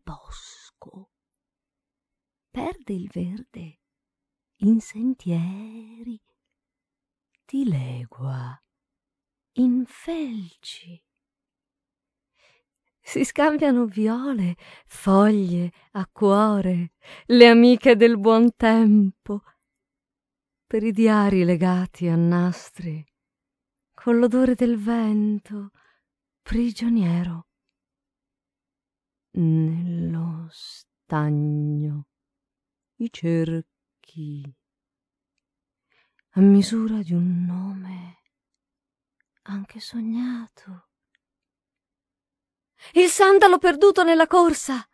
bosco, perde il verde in sentieri di legua, in felci. Si scambiano viole, foglie, acquore, le amiche del buon tempo, per i diari legati a nastri, con l'odore del vento prigioniero. Nello stagno i cerchi, a misura di un nome anche sognato. Il sandalo perduto nella corsa,